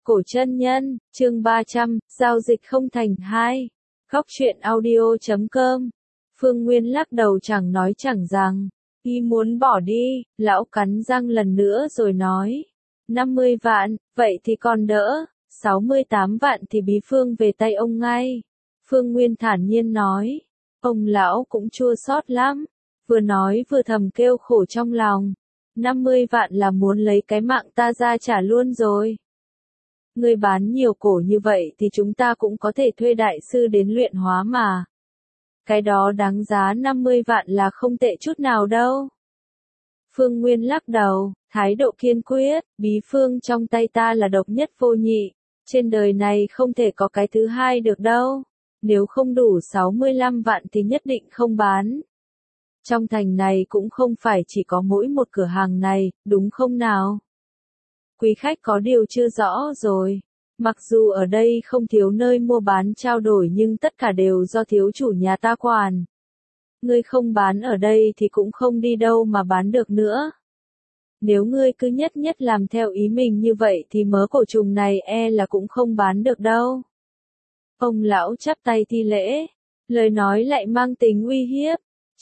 Cổ chân nhân, chương 300, giao dịch không thành 2. Góc truyện audio.com. Phương Nguyên lắc đầu chẳng nói chẳng rằng. Y muốn bỏ đi, lão cắn răng lần nữa rồi nói. 50 vạn, vậy thì còn đỡ. 68 vạn thì bí phương về tay ông ngay. Phương Nguyên thản nhiên nói. Ông lão cũng chua xót lắm. Vừa nói vừa thầm kêu khổ trong lòng. 50 vạn là muốn lấy cái mạng ta ra trả luôn rồi. Ngươi bán nhiều cổ như vậy thì chúng ta cũng có thể thuê đại sư đến luyện hóa mà. Cái đó đáng giá 50 vạn là không tệ chút nào đâu. Phương Nguyên lắc đầu, thái độ kiên quyết, bí phương trong tay ta là độc nhất vô nhị. Trên đời này không thể có cái thứ hai được đâu. Nếu không đủ 65 vạn thì nhất định không bán. Trong thành này cũng không phải chỉ có mỗi một cửa hàng này, đúng không nào? Quý khách có điều chưa rõ rồi. Mặc dù ở đây không thiếu nơi mua bán trao đổi nhưng tất cả đều do thiếu chủ nhà ta quản. Ngươi không bán ở đây thì cũng không đi đâu mà bán được nữa. Nếu ngươi cứ nhất nhất làm theo ý mình như vậy thì mớ cổ trùng này là cũng không bán được đâu. Ông lão chắp tay thi lễ. Lời nói lại mang tính uy hiếp.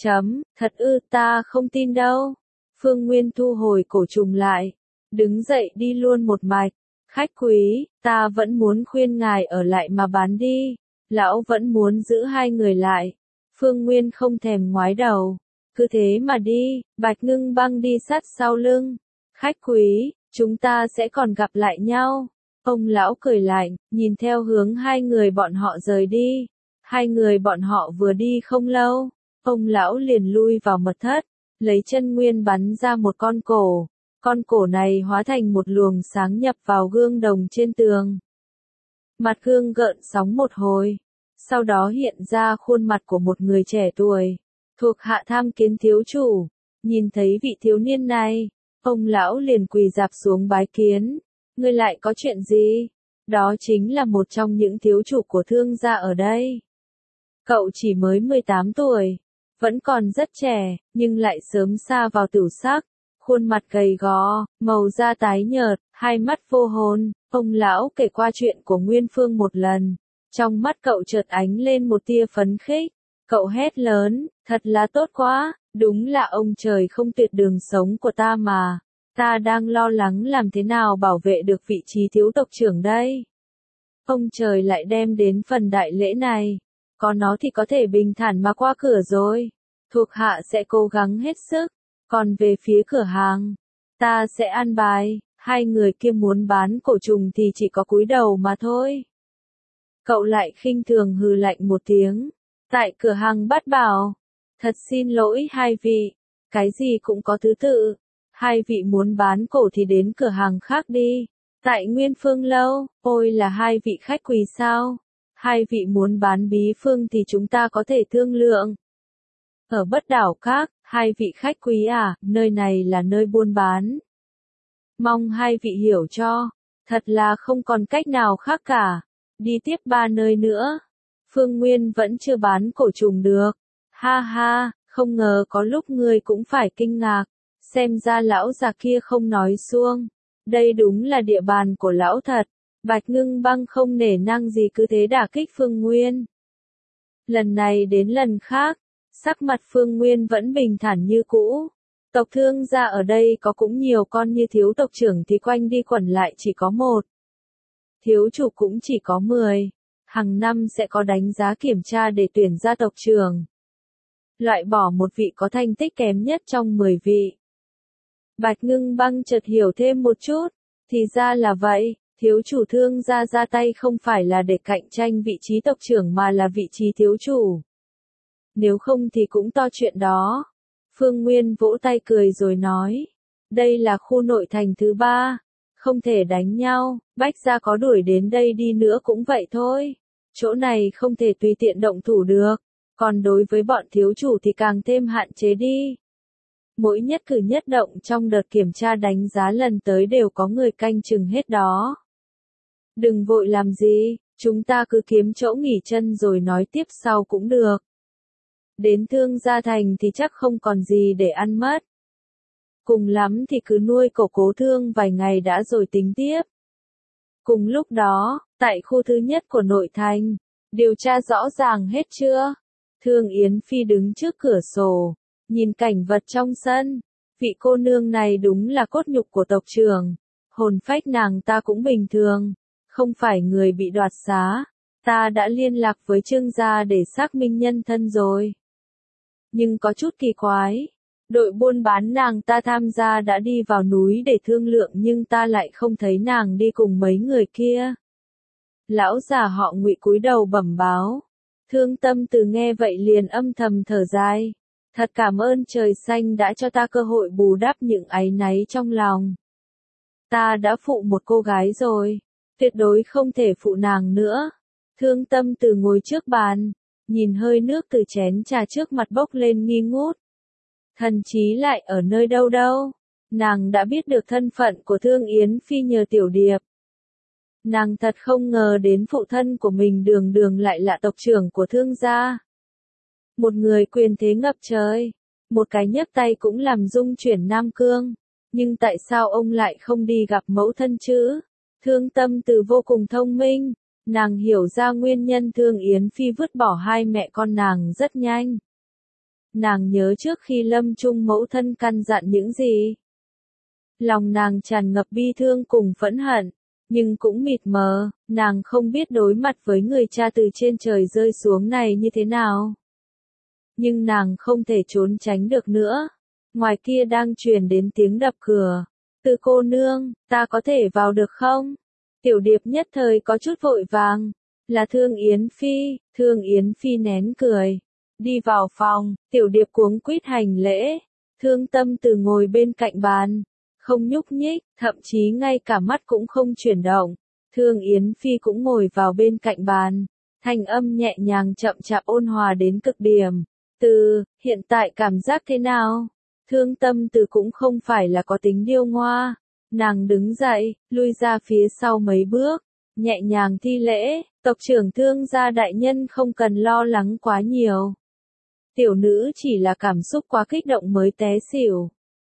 Thật ư, ta không tin đâu. Phương Nguyên thu hồi cổ trùng lại. Đứng dậy đi luôn một mạch. Khách quý, ta vẫn muốn khuyên ngài ở lại mà bán đi. Lão vẫn muốn giữ hai người lại. Phương Nguyên không thèm ngoái đầu. Cứ thế mà đi, Bạch Ngưng Băng đi sát sau lưng. Khách quý, chúng ta sẽ còn gặp lại nhau. Ông lão cười lạnh, nhìn theo hướng hai người bọn họ rời đi. Hai người bọn họ vừa đi không lâu. Ông lão liền lui vào mật thất. Lấy chân nguyên bắn ra một con cổ. Con cổ này hóa thành một luồng sáng nhập vào gương đồng trên tường. Mặt gương gợn sóng một hồi. Sau đó hiện ra khuôn mặt của một người trẻ tuổi. Thuộc hạ tham kiến thiếu chủ. Nhìn thấy vị thiếu niên này. Ông lão liền quỳ rạp xuống bái kiến. Ngươi lại có chuyện gì? Đó chính là một trong những thiếu chủ của thương gia ở đây. Cậu chỉ mới 18 tuổi. Vẫn còn rất trẻ, nhưng lại sớm xa vào tửu sắc. Khuôn mặt gầy gò, màu da tái nhợt, hai mắt vô hồn. Ông lão kể qua chuyện của Nguyên Phương một lần. Trong mắt cậu chợt ánh lên một tia phấn khích. Cậu hét lớn, thật là tốt quá, đúng là ông trời không tuyệt đường sống của ta mà. Ta đang lo lắng làm thế nào bảo vệ được vị trí thiếu tộc trưởng đây. Ông trời lại đem đến phần đại lễ này. Có nó thì có thể bình thản mà qua cửa rồi. Thuộc hạ sẽ cố gắng hết sức. Còn về phía cửa hàng, ta sẽ an bài. Hai người kia muốn bán cổ trùng thì chỉ có cúi đầu mà thôi. Cậu lại khinh thường hừ lạnh một tiếng. Tại cửa hàng Bát Bảo. Thật xin lỗi hai vị. Cái gì cũng có thứ tự. Hai vị muốn bán cổ thì đến cửa hàng khác đi. Tại Nguyên Phương Lâu, ôi là hai vị khách quý sao? Hai vị muốn bán bí phương thì chúng ta có thể thương lượng. Ở Bất Đảo Các, hai vị khách quý à, nơi này là nơi buôn bán. Mong hai vị hiểu cho, thật là không còn cách nào khác cả. Đi tiếp 3 nơi nữa. Phương Nguyên vẫn chưa bán cổ trùng được. Ha ha, không ngờ có lúc ngươi cũng phải kinh ngạc. Xem ra lão già kia không nói suông. Đây đúng là địa bàn của lão thật. Bạch Ngưng Băng không nể nang gì cứ thế đả kích Phương Nguyên. Lần này đến lần khác, sắc mặt Phương Nguyên vẫn bình thản như cũ. Tộc thương gia ở đây có cũng nhiều con như thiếu tộc trưởng thì quanh đi quẩn lại chỉ có một. Thiếu chủ cũng chỉ có 10. Hàng năm sẽ có đánh giá kiểm tra để tuyển ra tộc trưởng. Loại bỏ một vị có thành tích kém nhất trong 10 vị. Bạch Ngưng Băng chợt hiểu thêm một chút. Thì ra là vậy, thiếu chủ thương gia ra tay không phải là để cạnh tranh vị trí tộc trưởng mà là vị trí thiếu chủ. Nếu không thì cũng to chuyện đó. Phương Nguyên vỗ tay cười rồi nói. Đây là khu nội thành thứ 3. Không thể đánh nhau, Bách gia có đuổi đến đây đi nữa cũng vậy thôi. Chỗ này không thể tùy tiện động thủ được. Còn đối với bọn thiếu chủ thì càng thêm hạn chế đi. Mỗi nhất cử nhất động trong đợt kiểm tra đánh giá lần tới đều có người canh chừng hết đó. Đừng vội làm gì, chúng ta cứ kiếm chỗ nghỉ chân rồi nói tiếp sau cũng được. Đến Thương Gia Thành thì chắc không còn gì để ăn mất. Cùng lắm thì cứ nuôi cổ cố thương vài ngày đã rồi tính tiếp. Cùng lúc đó, tại khu thứ nhất của nội thành, điều tra rõ ràng hết chưa? Thương Yến Phi đứng trước cửa sổ, nhìn cảnh vật trong sân. Vị cô nương này đúng là cốt nhục của tộc trưởng. Hồn phách nàng ta cũng bình thường, không phải người bị đoạt xá. Ta đã liên lạc với Trương gia để xác minh nhân thân rồi. Nhưng có chút kỳ quái. Đội buôn bán nàng ta tham gia đã đi vào núi để thương lượng nhưng ta lại không thấy nàng đi cùng mấy người kia. Lão già họ Ngụy cúi đầu bẩm báo. Thương Tâm Từ nghe vậy liền âm thầm thở dài. Thật cảm ơn trời xanh đã cho ta cơ hội bù đắp những áy náy trong lòng. Ta đã phụ một cô gái rồi, tuyệt đối không thể phụ nàng nữa. Thương Tâm Từ ngồi trước bàn, nhìn hơi nước từ chén trà trước mặt bốc lên nghi ngút. Thần trí lại ở nơi đâu đâu. Nàng đã biết được thân phận của Thương Yến Phi nhờ Tiểu Điệp. Nàng thật không ngờ đến phụ thân của mình đường đường lại là tộc trưởng của Thương gia. Một người quyền thế ngập trời, một cái nhấc tay cũng làm rung chuyển Nam Cương. Nhưng tại sao ông lại không đi gặp mẫu thân chứ? Thương Tâm Từ vô cùng thông minh, nàng hiểu ra nguyên nhân Thương Yến Phi vứt bỏ hai mẹ con nàng rất nhanh. Nàng nhớ trước khi lâm chung mẫu thân căn dặn những gì. Lòng nàng tràn ngập bi thương cùng phẫn hận, nhưng cũng mịt mờ, nàng không biết đối mặt với người cha từ trên trời rơi xuống này như thế nào. Nhưng nàng không thể trốn tránh được nữa. Ngoài kia đang truyền đến tiếng đập cửa. Từ cô nương, ta có thể vào được không? Tiểu Điệp nhất thời có chút vội vàng. Là Thương Yến Phi. Thương Yến Phi nén cười. Đi vào phòng, Tiểu Điệp cuống quýt hành lễ. Thương Tâm Từ ngồi bên cạnh bàn, không nhúc nhích, thậm chí ngay cả mắt cũng không chuyển động. Thương Yến Phi cũng ngồi vào bên cạnh bàn, thanh âm nhẹ nhàng chậm chạp ôn hòa đến cực điểm. Từ, hiện tại cảm giác thế nào? Thương Tâm Từ cũng không phải là có tính điêu ngoa. Nàng đứng dậy, lui ra phía sau mấy bước, nhẹ nhàng thi lễ, tộc trưởng Thương gia đại nhân không cần lo lắng quá nhiều. Tiểu nữ chỉ là cảm xúc quá kích động mới té xỉu.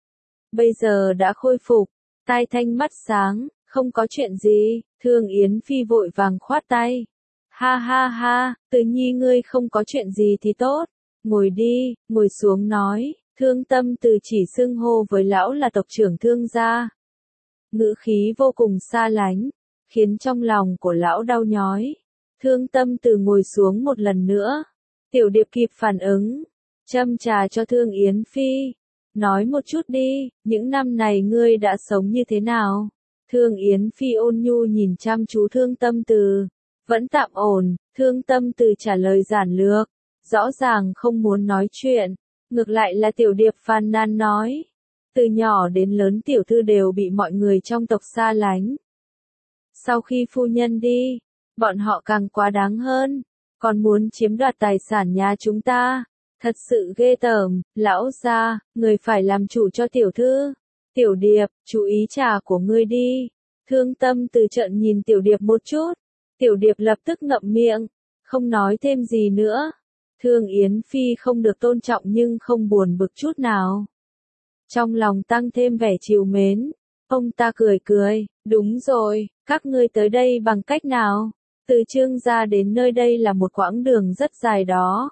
Bây giờ đã khôi phục, tai thanh mắt sáng, không có chuyện gì. Thương Yến Phi vội vàng khoát tay. Ha ha ha, Từ nhi ngươi không có chuyện gì thì tốt. Ngồi đi, ngồi xuống nói. Thương Tâm Từ chỉ xưng hô với lão là tộc trưởng Thương gia. Ngữ khí vô cùng xa lánh, khiến trong lòng của lão đau nhói. Thương Tâm Từ ngồi xuống một lần nữa. Tiểu Điệp kịp phản ứng, châm trà cho Thương Yến Phi. Nói một chút đi, những năm này ngươi đã sống như thế nào? Thương Yến Phi ôn nhu nhìn chăm chú Thương Tâm Từ. Vẫn tạm ổn. Thương Tâm Từ trả lời giản lược, rõ ràng không muốn nói chuyện. Ngược lại là Tiểu Điệp phàn nàn nói. Từ nhỏ đến lớn tiểu thư đều bị mọi người trong tộc xa lánh. Sau khi phu nhân đi, bọn họ càng quá đáng hơn, còn muốn chiếm đoạt tài sản nhà chúng ta. Thật sự ghê tởm. Lão gia, người phải làm chủ cho tiểu thư. Tiểu Điệp, chú ý trà của ngươi đi. Thương Tâm Từ trợn nhìn Tiểu Điệp một chút. Tiểu Điệp lập tức ngậm miệng, không nói thêm gì nữa. Thương Yến Phi không được tôn trọng nhưng không buồn bực chút nào. Trong lòng tăng thêm vẻ trìu mến. Ông ta cười cười, đúng rồi, các ngươi tới đây bằng cách nào? Từ Trương gia đến nơi đây là một quãng đường rất dài đó.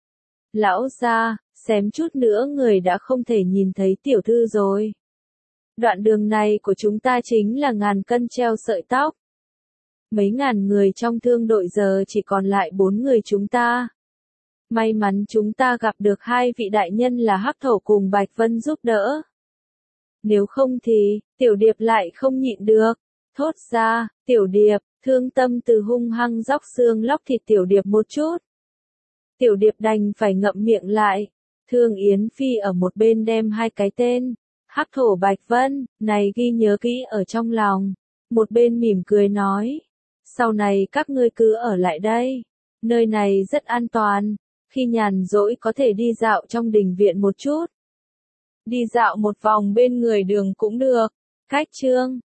Lão gia, xém chút nữa người đã không thể nhìn thấy tiểu thư rồi. Đoạn đường này của chúng ta chính là ngàn cân treo sợi tóc. Mấy ngàn người trong thương đội giờ chỉ còn lại 4 người chúng ta. May mắn chúng ta gặp được hai vị đại nhân là Hắc Thổ cùng Bạch Vân giúp đỡ. Nếu không thì, Tiểu Điệp lại không nhịn được. Thốt ra, Tiểu Điệp, Thương Tâm Từ hung hăng róc xương lóc thịt Tiểu Điệp một chút. Tiểu Điệp đành phải ngậm miệng lại. Thương Yến Phi ở một bên đem hai cái tên, Hắc Thổ Bạch Vân, này ghi nhớ kỹ ở trong lòng. Một bên mỉm cười nói. Sau này các ngươi cứ ở lại đây. Nơi này rất an toàn. Khi nhàn rỗi có thể đi dạo trong đình viện một chút. Đi dạo một vòng bên người đường cũng được. Cách chương